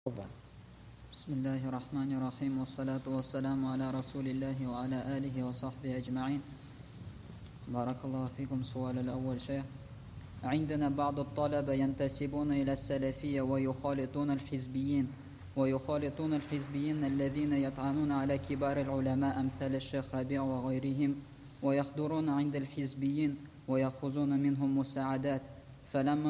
بسم الله الرحمن الرحيم، والصلاة والسلام على رسول الله وعلى آله وصحبه أجمعين. بارك الله فيكم. السؤال الأول شيخ: عندنا بعض الطلبة ينتسبون إلى السلفية ويخالطون الحزبيين الذين يطعنون على كبار العلماء أمثال الشيخ ربيع وغيرهم، ويحضرون عند الحزبيين ويأخذون منهم مساعدات. فلما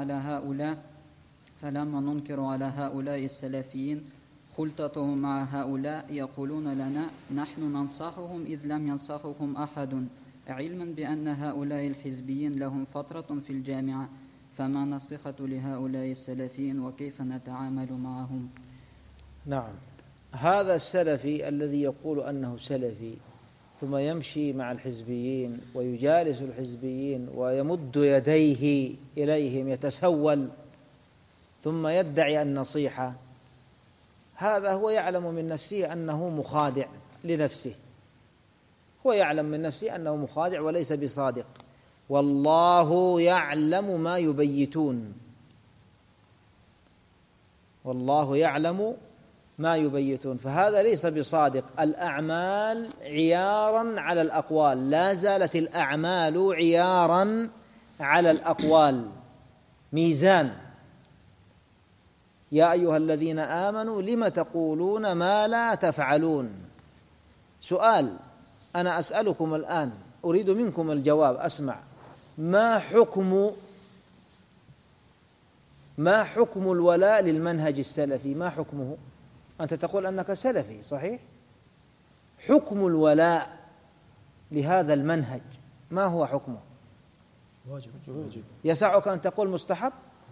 ننكر على هؤلاء السلفيين خلطتهم مع هؤلاء، يقولون لنا نحن ننصحهم إذ لم ينصحهم أحد، علما بأن هؤلاء الحزبيين لهم فترة في الجامعة. فما نصيحة لهؤلاء السلفيين وكيف نتعامل معهم؟ نعم، هذا السلفي الذي يقول أنه سلفي ثم يمشي مع الحزبيين ويجالس الحزبيين ويمد يديه إليهم يتسول ثم يدعي النصيحة، هذا هو يعلم من نفسه أنه مخادع لنفسه، هو يعلم من نفسه أنه مخادع وليس بصادق، والله يعلم ما يبيتون، والله يعلم ما يبيتون، فهذا ليس بصادق. الأعمال عياراً على الأقوال، لا زالت الأعمال عياراً على الأقوال، ميزان. يا أيها الذين آمنوا لم تقولون ما لا تفعلون. سؤال أنا أسألكم الآن، أريد منكم الجواب، أسمع. ما حكم الولاء للمنهج السلفي؟ ما حكمه؟ أنت تقول أنك سلفي، صحيح؟ حكم الولاء لهذا المنهج ما هو حكمه؟ واجب. يسعك أن تقول مستحب؟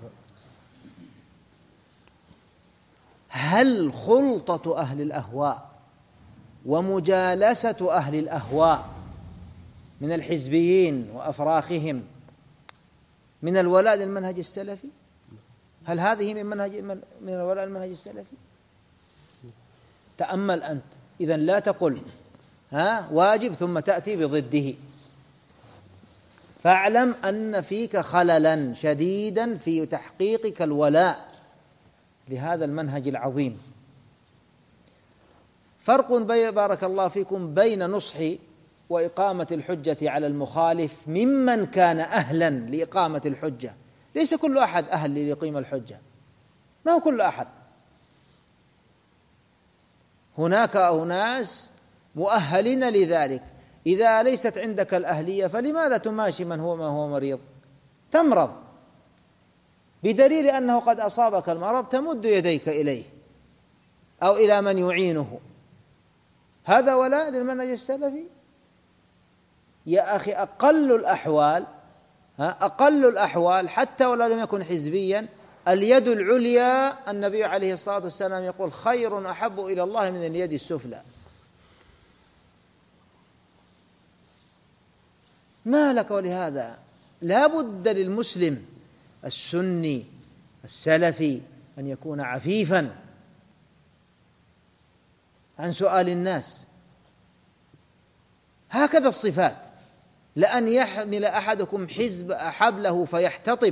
هل خلطة أهل الأهواء ومجالسة أهل الأهواء من الحزبيين وأفراخهم من الولاء للمنهج السلفي؟ هل هذه من الولاء للمنهج السلفي؟ تأمل أنت، إذن لا تقل واجب ثم تأتي بضده، فاعلم أن فيك خللا شديدا في تحقيقك الولاء لهذا المنهج العظيم. فرق بارك الله فيكم بين نصح وإقامة الحجة على المخالف ممن كان أهلا لإقامة الحجة. ليس كل أحد أهل ليقيم الحجة، ما هو كل أحد، هناك أناس مؤهلين لذلك. إذا ليست عندك الأهلية فلماذا تماشي ما هو مريض؟ تمرض، بدليل أنه قد أصابك المرض تمد يديك إليه أو إلى من يعينه. هذا ولاء للمنهج السلفي؟ يا أخي أقل الأحوال حتى ولو لم يكن حزبيا، اليد العليا النبي عليه الصلاة والسلام يقول خير أحب إلى الله من اليد السفلى. ما لك؟ ولهذا لا بد للمسلم السني السلفي أن يكون عفيفا عن سؤال الناس. هكذا الصفات، لأن يحمل أحدكم حبله فيحتطب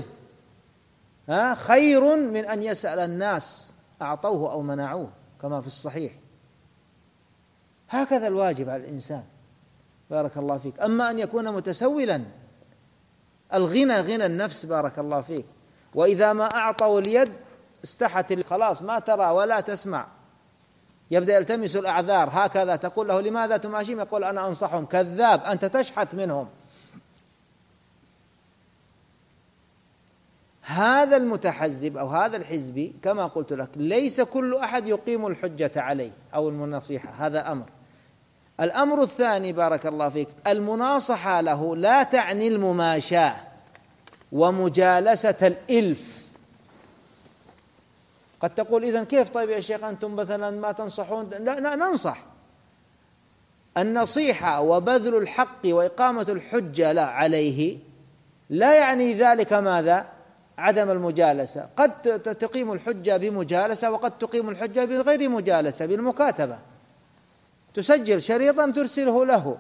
خير من أن يسأل الناس أعطوه أو منعوه، كما في الصحيح. هكذا الواجب على الإنسان، بارك الله فيك. أما أن يكون متسولا، الغنى غنى النفس، بارك الله فيك. وإذا ما أعطوا اليد استحت، خلاص ما ترى ولا تسمع، يبدأ يلتمس الأعذار. هكذا تقول له لماذا تماشيهم؟ يقول أنا أنصحهم. كذاب، أنت تشحت منهم. هذا المتحزب أو هذا الحزبي كما قلت لك ليس كل أحد يقيم الحجة عليه أو المناصحة، هذا أمر. الأمر الثاني بارك الله فيك، المناصحة له لا تعني المماشاة ومجالسة الإلف. قد تقول إذن كيف طيب يا شيخ أنتم مثلا ما تنصحون؟ لا ننصح. النصيحة وبذل الحق وإقامة الحجة لا عليه لا يعني ذلك ماذا؟ عدم المجالسة. قد تقيم الحجة بمجالسة وقد تقيم الحجة بغير مجالسة، بالمكاتبة، تسجل شريطا ترسله له،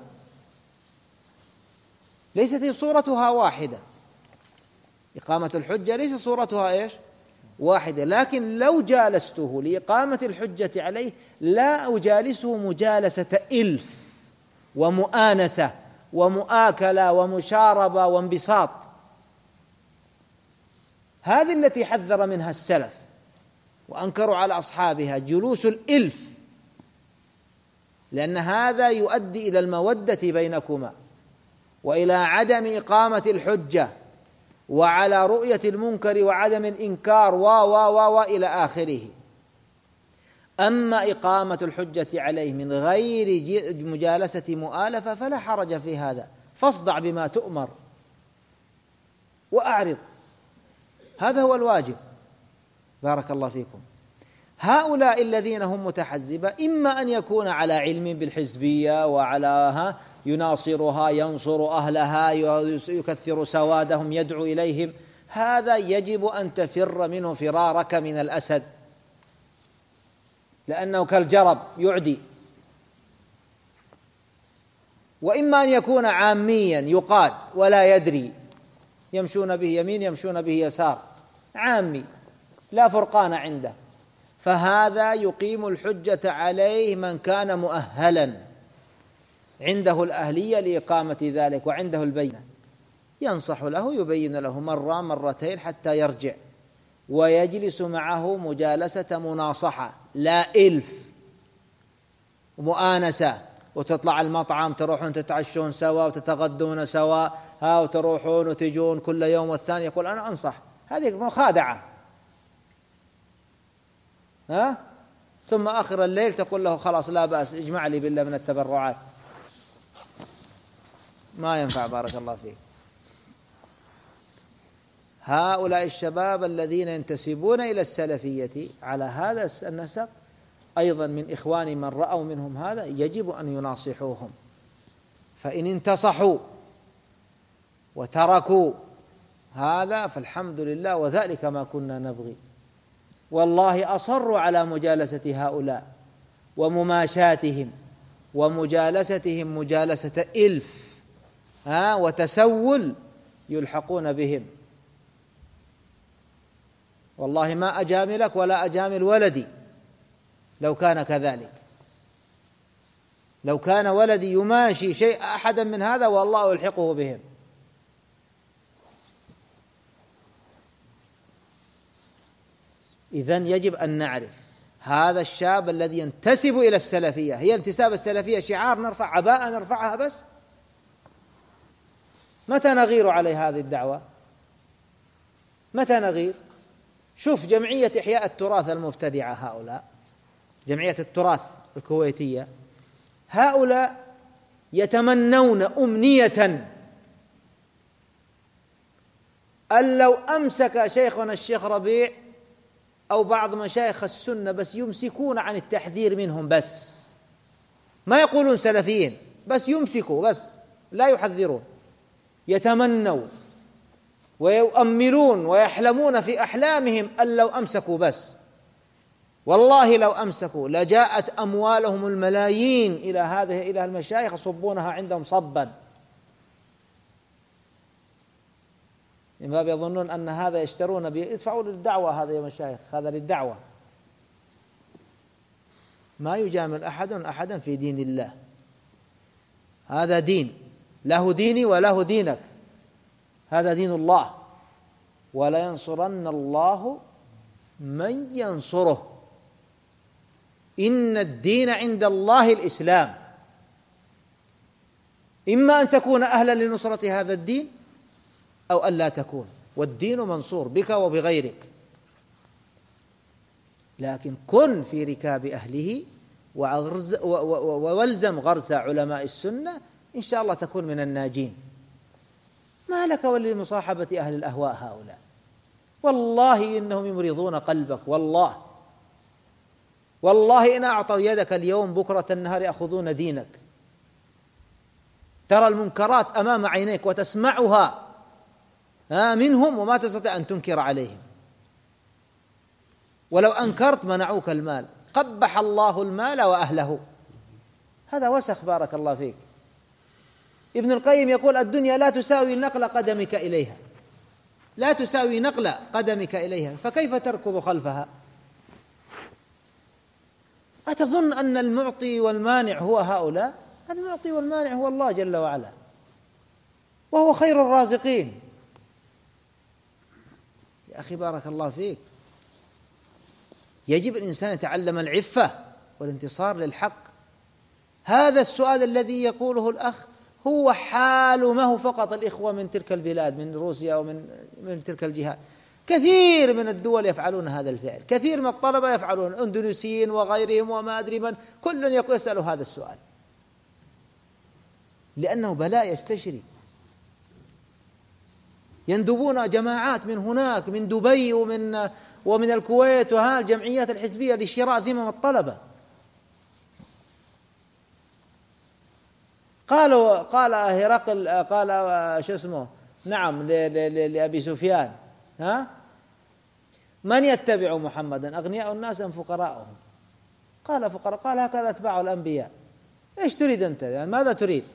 ليست صورتها واحدة. إقامة الحجة ليس صورتها إيش؟ واحدة، لكن لو جالسته لإقامة الحجة عليه لا أجالسه مجالسة إلف ومؤانسة ومؤاكلة ومشاربة وانبساط. هذه التي حذر منها السلف وأنكروا على أصحابها جلوس الإلف، لأن هذا يؤدي إلى المودة بينكما وإلى عدم إقامة الحجة وعلى رؤية المنكر وعدم الإنكار وإلى آخره. أما إقامة الحجة عليه من غير مجالسة مؤالفة فلا حرج في هذا، فاصدع بما تؤمر وأعرض، هذا هو الواجب. بارك الله فيكم. هؤلاء الذين هم متحزبة إما أن يكون على علم بالحزبية وعلى يناصرها، ينصر أهلها، يكثر سوادهم، يدعو إليهم، هذا يجب أن تفر منه فرارك من الأسد، لأنه كالجرب يعدي. وإما أن يكون عاميا يقاد ولا يدري، يمشون به يمين يمشون به يسار، عامي لا فرقان عنده، فهذا يقيم الحجة عليه من كان مؤهلا عنده الأهلية لإقامة ذلك وعنده البينة، ينصح له، يبين له مرة مرتين حتى يرجع، ويجلس معه مجالسة مناصحة لا إلف ومؤانسة، وتطلع المطعم تروحون تتعشون سوا وتتغدون سوا وتروحون وتجون كل يوم والثاني يقول أنا أنصح، هذه مخادعة. ثم آخر الليل تقول له خلاص لا بأس اجمع لي بالله من التبرعات، ما ينفع. بارك الله فيك. هؤلاء الشباب الذين ينتسبون إلى السلفية على هذا النسق أيضا من إخوان من رأوا منهم هذا يجب أن يناصحوهم، فإن انتصحوا وتركوا هذا فالحمد لله، وذلك ما كنا نبغي. والله أصروا على مجالسة هؤلاء ومماشاتهم ومجالستهم مجالسة إلف وتسول يلحقون بهم. والله ما أجاملك ولا أجامل ولدي لو كان كذلك، لو كان ولدي يماشي شيء أحدا من هذا والله يلحقه بهم. إذن يجب أن نعرف هذا الشاب الذي ينتسب إلى السلفية، هي انتساب السلفية شعار نرفع عباءة نرفعها بس؟ متى نغير عليه هذه الدعوة؟ متى نغير؟ شوف جمعية إحياء التراث المبتدعة، هؤلاء جمعية التراث الكويتية، هؤلاء يتمنون أمنية أن لو أمسك شيخنا الشيخ ربيع أو بعض مشايخ السنة بس يمسكون عن التحذير منهم، بس ما يقولون سلفيين، بس يمسكوا بس لا يحذرون، يتمنوا ويؤملون ويحلمون في أحلامهم أن لو أمسكوا بس. والله لو أمسكوا لجاءت أموالهم الملايين إلى المشايخ يصبونها عندهم صبا، من باب يظنون أن هذا يشترون يدفعوا للدعوة، هذا يا مشايخ هذا للدعوة. ما يجامل أحدا في دين الله، هذا دين، له ديني وله دينك، هذا دين الله، ولا ينصرن الله من ينصره، إن الدين عند الله الإسلام. إما أن تكون أهلا لنصرة هذا الدين أو أن لا تكون، والدين منصور بك وبغيرك، لكن كن في ركاب أهله والزم غرس علماء السنة، إن شاء الله تكون من الناجين. ما لك ولمصاحبة أهل الأهواء هؤلاء، والله إنهم يمرضون قلبك، والله إن أعطوا يدك اليوم بكرة النهار يأخذون دينك. ترى المنكرات أمام عينيك وتسمعها منهم وما تستطيع أن تنكر عليهم، ولو أنكرت منعوك المال، قبح الله المال وأهله، هذا وسخ. بارك الله فيك. ابن القيم يقول الدنيا لا تساوي نقل قدمك إليها، لا تساوي نقل قدمك إليها، فكيف تركض خلفها؟ أتظن أن المعطي والمانع هو هؤلاء؟ المعطي والمانع هو الله جل وعلا، وهو خير الرازقين. يا أخي بارك الله فيك، يجب الإنسان يتعلم العفة والانتصار للحق. هذا السؤال الذي يقوله الأخ هو حال ما هو فقط الإخوة من تلك البلاد، من روسيا ومن تلك الجهات. كثير من الدول يفعلون هذا الفعل، كثير من الطلبة يفعلون، أندونيسيين وغيرهم وما أدري من، كل يسأل هذا السؤال، لأنه بلاء يستشري. يندبون جماعات من هناك، من دبي ومن الكويت الجمعيات الحزبية لشراء ذمم الطلبة. قال هرقل، قال شو اسمه، نعم، لأبي سفيان: من يتبع محمدا، أغنياء الناس أم فقراءهم؟ قال فقراء. قال هكذا أتباع الأنبياء. إيش تريد أنت؟ يعني ماذا تريد؟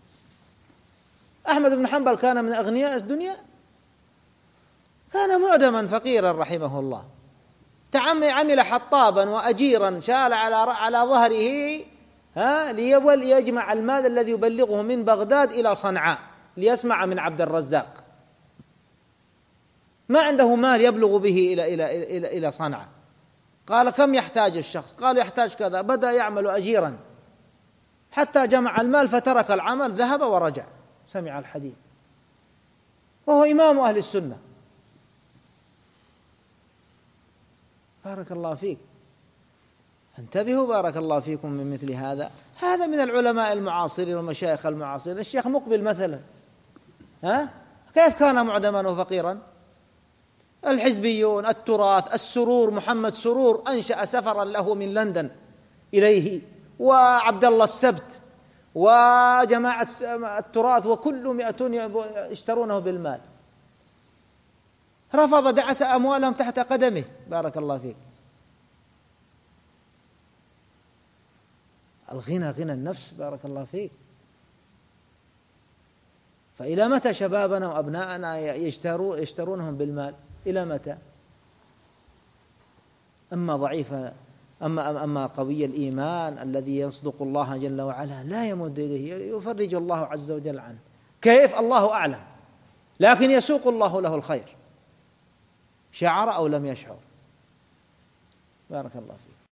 أحمد بن حنبل كان من أغنياء الدنيا، كان معدما فقيرا رحمه الله، عمل حطابا وأجيرا، شال على ظهره ليجمع المال الذي يبلغه من بغداد إلى صنعاء ليسمع من عبد الرزاق. ما عنده مال يبلغ به إلى صنعاء. قال: كم يحتاج الشخص؟ قال: يحتاج كذا. بدأ يعمل أجيرا حتى جمع المال، فترك العمل، ذهب ورجع، سمع الحديث، وهو إمام أهل السنة. بارك الله فيك. انتبهوا بارك الله فيكم من مثل هذا. هذا من العلماء المعاصرين والمشايخ المعاصرين. الشيخ مقبل مثلا، كيف كان معدما وفقيرا؟ الحزبيون، التراث، السرور، محمد سرور أنشأ سفرا له من لندن إليه، وعبد الله السبت وجماعة التراث، وكل 200 يشترونه بالمال. رفض، دعس أموالهم تحت قدمه. بارك الله فيك. الغنى غنى النفس. بارك الله فيك. فإلى متى شبابنا وأبناءنا يشترونهم بالمال؟ إلى متى؟ أما ضعيف، أما قوي الإيمان الذي يصدق الله جل وعلا لا يمد يديه، يفرج الله عز وجل عنه. كيف؟ الله أعلم، لكن يسوق الله له الخير، شعر أو لم يشعر. بارك الله فيك.